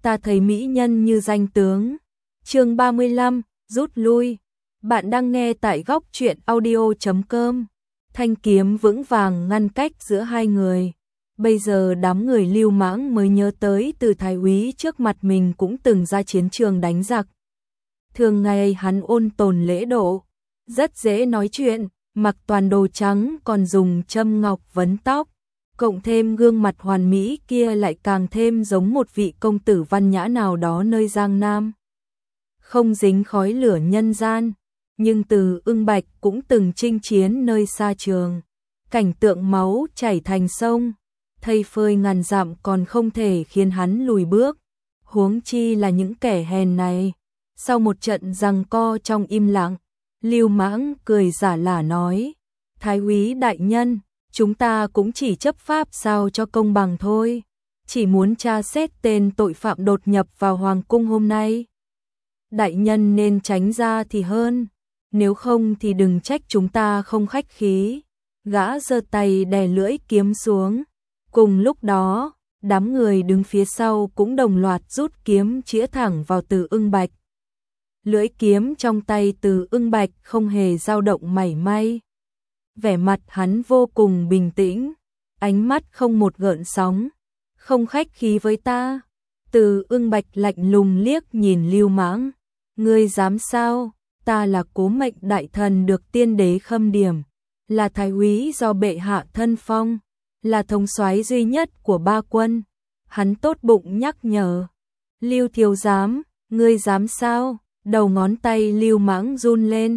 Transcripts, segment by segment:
ta thấy mỹ nhân như danh tướng. Chương 35, rút lui. Bạn đang nghe tại góc truyện audio.com. Thanh kiếm vững vàng ngăn cách giữa hai người. Bây giờ đám người Lưu Mãng mới nhớ tới Từ thái úy trước mặt mình cũng từng ra chiến trường đánh giặc. Thường ngày hắn ôn tồn lễ độ, rất dễ nói chuyện, mặc toàn đồ trắng còn dùng châm ngọc vấn tóc, cộng thêm gương mặt hoàn mỹ kia lại càng thêm giống một vị công tử văn nhã nào đó nơi Giang Nam. Không dính khói lửa nhân gian, nhưng Từ Ưng Bạch cũng từng chinh chiến nơi xa trường, cảnh tượng máu chảy thành sông, thây phơi ngàn dặm còn không thể khiến hắn lùi bước, huống chi là những kẻ hèn này. Sau một trận giằng co trong im lặng, Lưu Mãng cười giả lả nói: Thái úy đại nhân, chúng ta cũng chỉ chấp pháp sao cho công bằng thôi, chỉ muốn tra xét tên tội phạm đột nhập vào hoàng cung hôm nay. Đại nhân nên tránh ra thì hơn, nếu không thì đừng trách chúng ta không khách khí. Gã giơ tay đè lưỡi kiếm xuống. Cùng lúc đó, đám người đứng phía sau cũng đồng loạt rút kiếm chĩa thẳng vào Từ Ưng Bạch. Lưỡi kiếm trong tay Từ Ưng Bạch không hề dao động mảy may. Vẻ mặt hắn vô cùng bình tĩnh, ánh mắt không một gợn sóng. Không khách khí với ta. Từ Ưng Bạch lạnh lùng liếc nhìn Lưu Mãng. Ngươi dám sao? Ta là Cố Mệnh đại thần được tiên đế khâm điểm, là thái úy do bệ hạ thân phong, là thống soái duy nhất của ba quân. Hắn tốt bụng nhắc nhở. Lưu thiếu giám, ngươi dám sao? Đầu ngón tay Lưu Mãng run lên.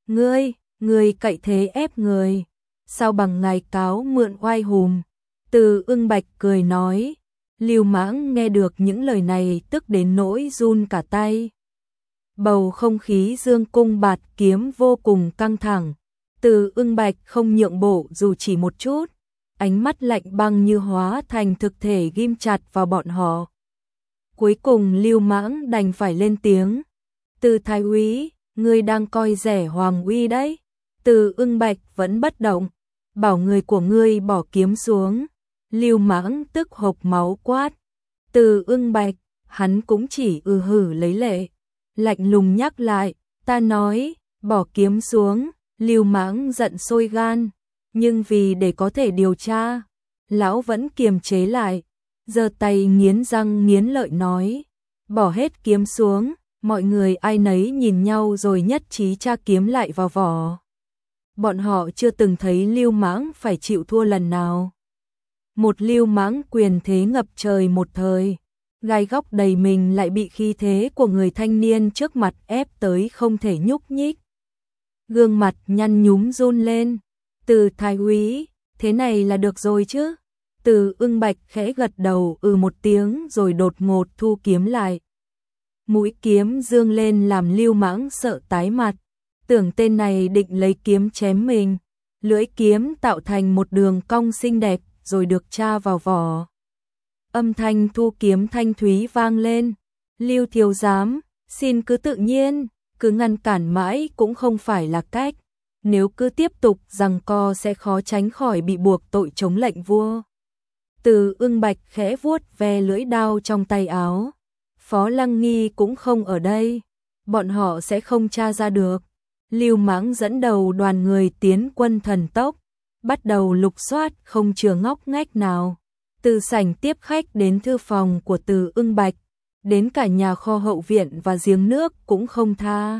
Ngươi cậy thế ép người, sao bằng ngài cáo mượn oai hùm? Từ Ưng Bạch cười nói. Lưu Mãng nghe được những lời này tức đến nỗi run cả tay. Bầu không khí dương cung bạt kiếm vô cùng căng thẳng. Từ Ưng Bạch không nhượng bộ dù chỉ một chút, ánh mắt lạnh băng như hóa thành thực thể ghim chặt vào bọn họ. Cuối cùng Lưu Mãng đành phải lên tiếng. Từ thái úy, ngươi đang coi rẻ hoàng uy đấy. Từ Ưng Bạch vẫn bất động, bảo người của ngươi bỏ kiếm xuống. Lưu Mãng tức hộc máu quát. Từ Ưng Bạch, hắn cũng chỉ hử lấy lệ, lạnh lùng nhắc lại, ta nói, bỏ kiếm xuống. Lưu Mãng giận sôi gan, nhưng vì để có thể điều tra, lão vẫn kiềm chế lại, giơ tay nghiến răng nghiến lợi nói, bỏ hết kiếm xuống. Mọi người ai nấy nhìn nhau rồi nhất trí tra kiếm lại vào vỏ. Bọn họ chưa từng thấy Lưu Mãng phải chịu thua lần nào. Một Lưu Mãng quyền thế ngập trời một thời, gai góc đầy mình lại bị khí thế của người thanh niên trước mặt ép tới không thể nhúc nhích. Gương mặt nhăn nhúm run lên. Từ thái úy, thế này là được rồi chứ? Từ Ưng Bạch khẽ gật đầu một tiếng rồi đột ngột thu kiếm lại. Mũi kiếm dương lên làm Lưu Mãng sợ tái mặt, tưởng tên này định lấy kiếm chém mình. Lưỡi kiếm tạo thành một đường cong xinh đẹp rồi được tra vào vỏ. Âm thanh thu kiếm thanh thúy vang lên. Lưu thiếu giám, xin cứ tự nhiên, cứ ngăn cản mãi cũng không phải là cách. Nếu cứ tiếp tục giằng co sẽ khó tránh khỏi bị buộc tội chống lệnh vua. Từ Ưng Bạch khẽ vuốt ve lưỡi đao trong tay áo. Phó Lăng Nghi cũng không ở đây, bọn họ sẽ không tra ra được. Lưu Mãng dẫn đầu đoàn người tiến quân thần tốc, bắt đầu lục soát không chừa ngóc ngách nào. Từ sảnh tiếp khách đến thư phòng của Từ Ưng Bạch, đến cả nhà kho hậu viện và giếng nước cũng không tha.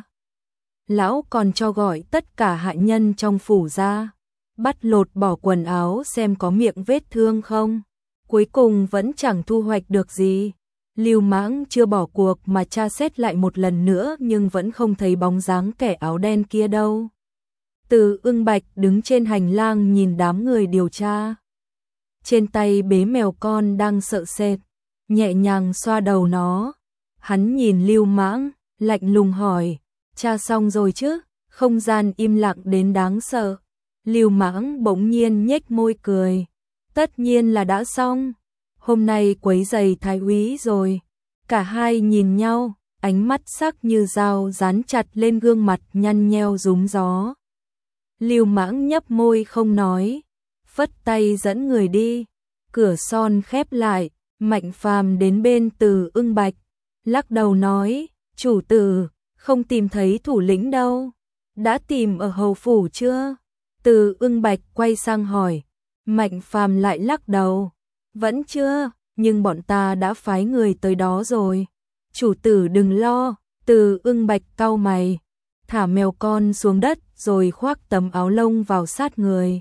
Lão còn cho gọi tất cả hạ nhân trong phủ ra, bắt lột bỏ quần áo xem có miệng vết thương không. Cuối cùng vẫn chẳng thu hoạch được gì. Lưu Mãng chưa bỏ cuộc mà tra xét lại một lần nữa nhưng vẫn không thấy bóng dáng kẻ áo đen kia đâu. Từ Ưng Bạch đứng trên hành lang nhìn đám người điều tra. Trên tay bế mèo con đang sợ sệt, nhẹ nhàng xoa đầu nó. Hắn nhìn Lưu Mãng, lạnh lùng hỏi, tra xong rồi chứ? Không gian im lặng đến đáng sợ. Lưu Mãng bỗng nhiên nhếch môi cười. Tất nhiên là đã xong. Hôm nay quấy rầy thái úy rồi. Cả hai nhìn nhau, ánh mắt sắc như dao dán chặt lên gương mặt nhăn nheo rúm gió. Lưu Mãng nhấp môi không nói, phất tay dẫn người đi. Cửa son khép lại, Mạnh Phàm đến bên Từ Ưng Bạch, lắc đầu nói, chủ tử, không tìm thấy thủ lĩnh đâu. Đã tìm ở hầu phủ chưa? Từ Ưng Bạch quay sang hỏi. Mạnh Phàm lại lắc đầu. Vẫn chưa, nhưng bọn ta đã phái người tới đó rồi. Chủ tử đừng lo. Từ Ưng Bạch cau mày, thả mèo con xuống đất rồi khoác tấm áo lông vào sát người.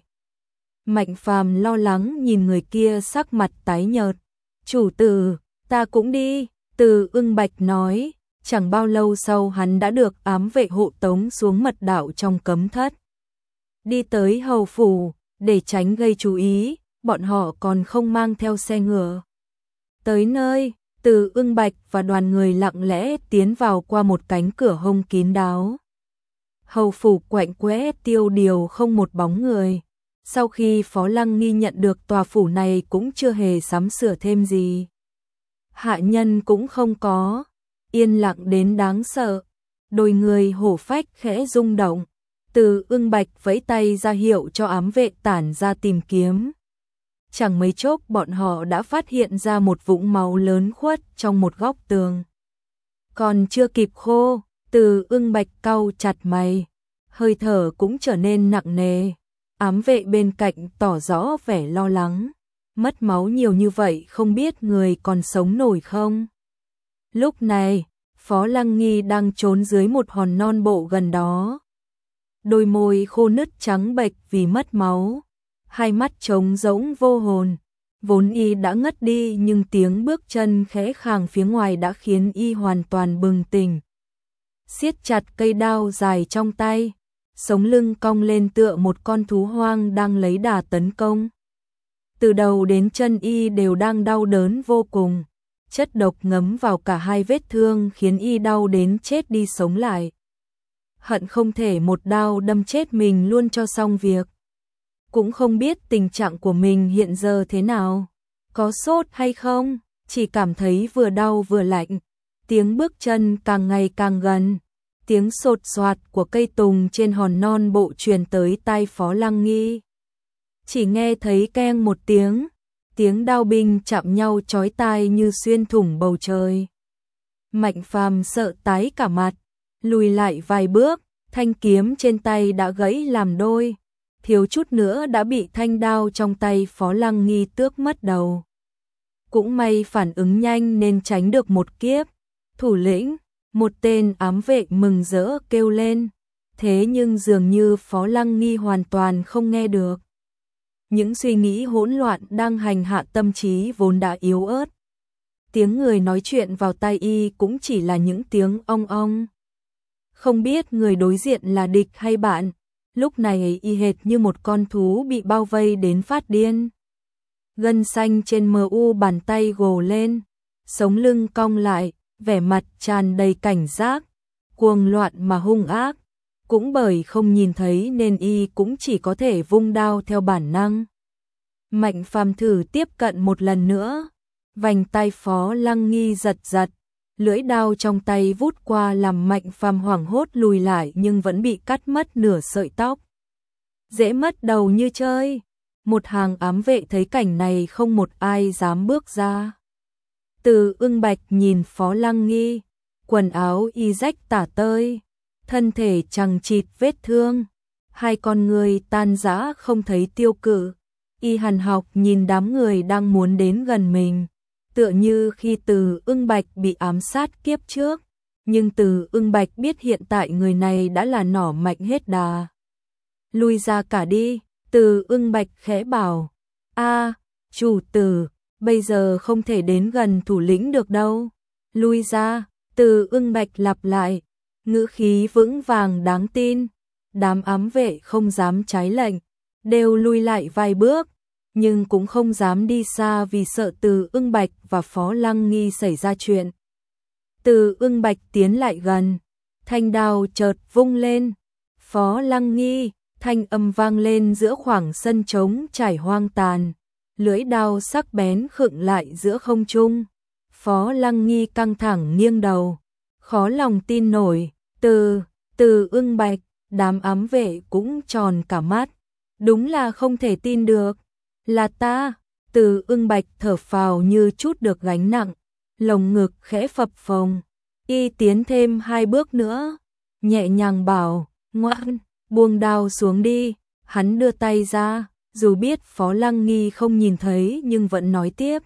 Mạnh Phàm lo lắng nhìn người kia sắc mặt tái nhợt. Chủ tử, ta cũng đi. Từ Ưng Bạch nói. Chẳng bao lâu sau hắn đã được ám vệ hộ tống xuống mật đạo trong cấm thất. Đi tới hầu phủ, để tránh gây chú ý, bọn họ còn không mang theo xe ngựa. Tới nơi, Từ Ưng Bạch và đoàn người lặng lẽ tiến vào qua một cánh cửa hông kín đáo. Hầu phủ quạnh quẽ tiêu điều không một bóng người. Sau khi Phó Lăng Nghi nhận được tòa phủ này cũng chưa hề sắm sửa thêm gì. Hạ nhân cũng không có, yên lặng đến đáng sợ. Đôi người hổ phách khẽ rung động. Từ Ưng Bạch vẫy tay ra hiệu cho ám vệ tản ra tìm kiếm. Chẳng mấy chốc bọn họ đã phát hiện ra một vũng máu lớn khuất trong một góc tường. Còn chưa kịp khô, Từ Ưng Bạch cau chặt mày, hơi thở cũng trở nên nặng nề. Ám vệ bên cạnh tỏ rõ vẻ lo lắng. Mất máu nhiều như vậy không biết người còn sống nổi không? Lúc này, Phó Lăng Nghi đang trốn dưới một hòn non bộ gần đó. Đôi môi khô nứt trắng bệch vì mất máu. Hai mắt trống rỗng vô hồn. Vốn y đã ngất đi nhưng tiếng bước chân khẽ khàng phía ngoài đã khiến y hoàn toàn bừng tỉnh. Siết chặt cây đao dài trong tay, sống lưng cong lên tựa một con thú hoang đang lấy đà tấn công. Từ đầu đến chân y đều đang đau đớn vô cùng. Chất độc ngấm vào cả hai vết thương khiến y đau đến chết đi sống lại. Hận không thể một đao đâm chết mình luôn cho xong việc. Cũng không biết tình trạng của mình hiện giờ thế nào. Có sốt hay không? Chỉ cảm thấy vừa đau vừa lạnh. Tiếng bước chân càng ngày càng gần. Tiếng sột soạt của cây tùng trên hòn non bộ truyền tới tai Phó Lăng Nghi. Chỉ nghe thấy keng một tiếng. Tiếng đao binh chạm nhau chói tai như xuyên thủng bầu trời. Mạnh Phàm sợ tái cả mặt. Lùi lại vài bước. Thanh kiếm trên tay đã gãy làm đôi. Thiếu chút nữa đã bị thanh đao trong tay Phó Lăng Nghi tước mất đầu. Cũng may phản ứng nhanh nên tránh được một kiếp. Thủ lĩnh, một tên ám vệ mừng rỡ kêu lên. Thế nhưng dường như Phó Lăng Nghi hoàn toàn không nghe được. Những suy nghĩ hỗn loạn đang hành hạ tâm trí vốn đã yếu ớt. Tiếng người nói chuyện vào tai y cũng chỉ là những tiếng ong ong. Không biết người đối diện là địch hay bạn. Lúc này y hệt như một con thú bị bao vây đến phát điên. Gân xanh trên mu bàn tay gồ lên, sống lưng cong lại, vẻ mặt tràn đầy cảnh giác, cuồng loạn mà hung ác. Cũng bởi không nhìn thấy nên y cũng chỉ có thể vung đao theo bản năng. Mạnh Phàm thử tiếp cận một lần nữa, vành tay Phó Lăng Nghi giật giật, lưỡi đao trong tay vút qua làm Mạnh Phàm hoảng hốt lùi lại nhưng vẫn bị cắt mất nửa sợi tóc. Dễ mất đầu như chơi. Một hàng ám vệ thấy cảnh này không một ai dám bước ra. Từ Ưng Bạch nhìn Phó Lăng Nghi, quần áo y rách tả tơi, thân thể chằng chịt vết thương, hai con người tan rã không thấy tiêu cự. Y hằn học nhìn đám người đang muốn đến gần mình, tựa như khi Từ Ưng Bạch bị ám sát kiếp trước, nhưng Từ Ưng Bạch biết hiện tại người này đã là nỏ mạnh hết đà. Lui ra cả đi. Từ Ưng Bạch khẽ bảo. Chủ tử, bây giờ không thể đến gần thủ lĩnh được đâu. Lui ra. Từ Ưng Bạch lặp lại, ngữ khí vững vàng đáng tin. Đám ám vệ không dám trái lệnh, đều lui lại vài bước, nhưng cũng không dám đi xa vì sợ Từ Ưng Bạch và Phó Lăng Nghi xảy ra chuyện. Từ Ưng Bạch tiến lại gần, thanh đao chợt vung lên. Phó Lăng Nghi, thanh âm vang lên giữa khoảng sân trống trải hoang tàn, lưỡi đao sắc bén khựng lại giữa không trung. Phó Lăng Nghi căng thẳng nghiêng đầu, khó lòng tin nổi. Từ Ưng Bạch, đám ám vệ cũng tròn cả mắt, đúng là không thể tin được. Là ta. Từ Ưng Bạch thở phào như chút được gánh nặng, lồng ngực khẽ phập phồng. Y tiến thêm 2 bước nữa, nhẹ nhàng bảo, ngoan, buông đao xuống đi. Hắn đưa tay ra, dù biết Phó Lăng Nghi không nhìn thấy nhưng vẫn nói tiếp.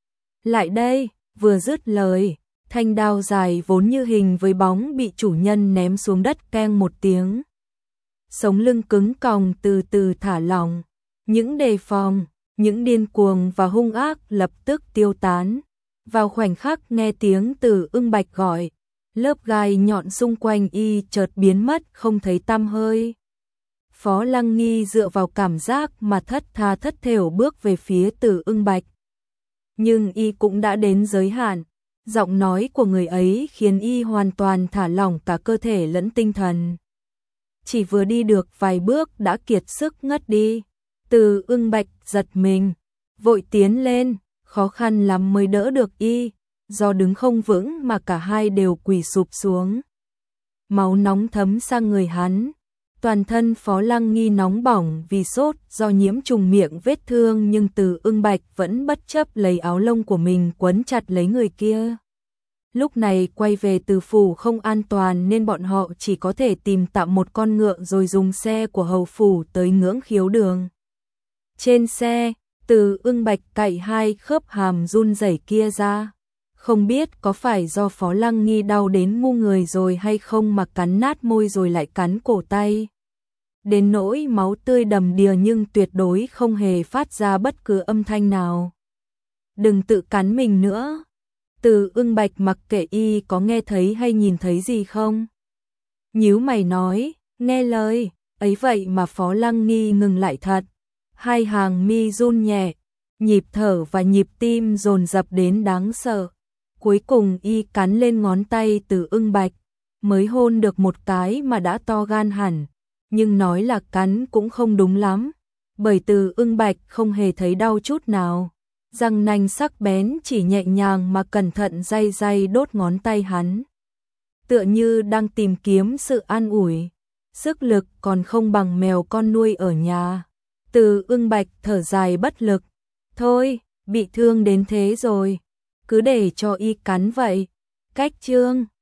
Lại đây, vừa dứt lời, thanh đao dài vốn như hình với bóng bị chủ nhân ném xuống đất keng một tiếng. Sống lưng cứng còng từ từ thả lỏng, những đề phòng, những điên cuồng và hung ác lập tức tiêu tán. Vào khoảnh khắc nghe tiếng Từ Ưng Bạch gọi, lớp gai nhọn xung quanh y chợt biến mất không thấy tăm hơi. Phó Lăng Nghi dựa vào cảm giác mà thất tha thất thểu bước về phía Từ Ưng Bạch. Nhưng y cũng đã đến giới hạn, giọng nói của người ấy khiến y hoàn toàn thả lỏng cả cơ thể lẫn tinh thần. Chỉ vừa đi được vài bước đã kiệt sức ngất đi. Từ Ưng Bạch giật mình, vội tiến lên, khó khăn lắm mới đỡ được y, do đứng không vững mà cả hai đều quỳ sụp xuống. Máu nóng thấm sang người hắn, toàn thân Phó Lăng Nghi nóng bỏng vì sốt do nhiễm trùng miệng vết thương, nhưng Từ Ưng Bạch vẫn bất chấp lấy áo lông của mình quấn chặt lấy người kia. Lúc này quay về Từ phủ không an toàn nên bọn họ chỉ có thể tìm tạm một con ngựa rồi dùng xe của hầu phủ tới Ngưỡng Khiếu Đường. Trên xe, Từ Ưng Bạch cạy 2 khớp hàm run rẩy kia ra. Không biết có phải do Phó Lăng Nghi đau đến ngu người rồi hay không mà cắn nát môi rồi lại cắn cổ tay. Đến nỗi máu tươi đầm đìa nhưng tuyệt đối không hề phát ra bất cứ âm thanh nào. Đừng tự cắn mình nữa. Từ Ưng Bạch mặc kệ y có nghe thấy hay nhìn thấy gì không. Nhíu mày nói, nghe lời, ấy vậy mà Phó Lăng Nghi ngừng lại thật. 2 hàng mi run nhẹ, nhịp thở và nhịp tim dồn dập đến đáng sợ. Cuối cùng y cắn lên ngón tay Từ Ưng Bạch, mới hôn được một cái mà đã to gan hẳn, nhưng nói là cắn cũng không đúng lắm, bởi Từ Ưng Bạch không hề thấy đau chút nào. Răng nanh sắc bén chỉ nhẹ nhàng mà cẩn thận day day đốt ngón tay hắn, tựa như đang tìm kiếm sự an ủi. Sức lực còn không bằng mèo con nuôi ở nhà. Từ Ưng Bạch thở dài bất lực, thôi, bị thương đến thế rồi, cứ để cho y cắn vậy. Cách chương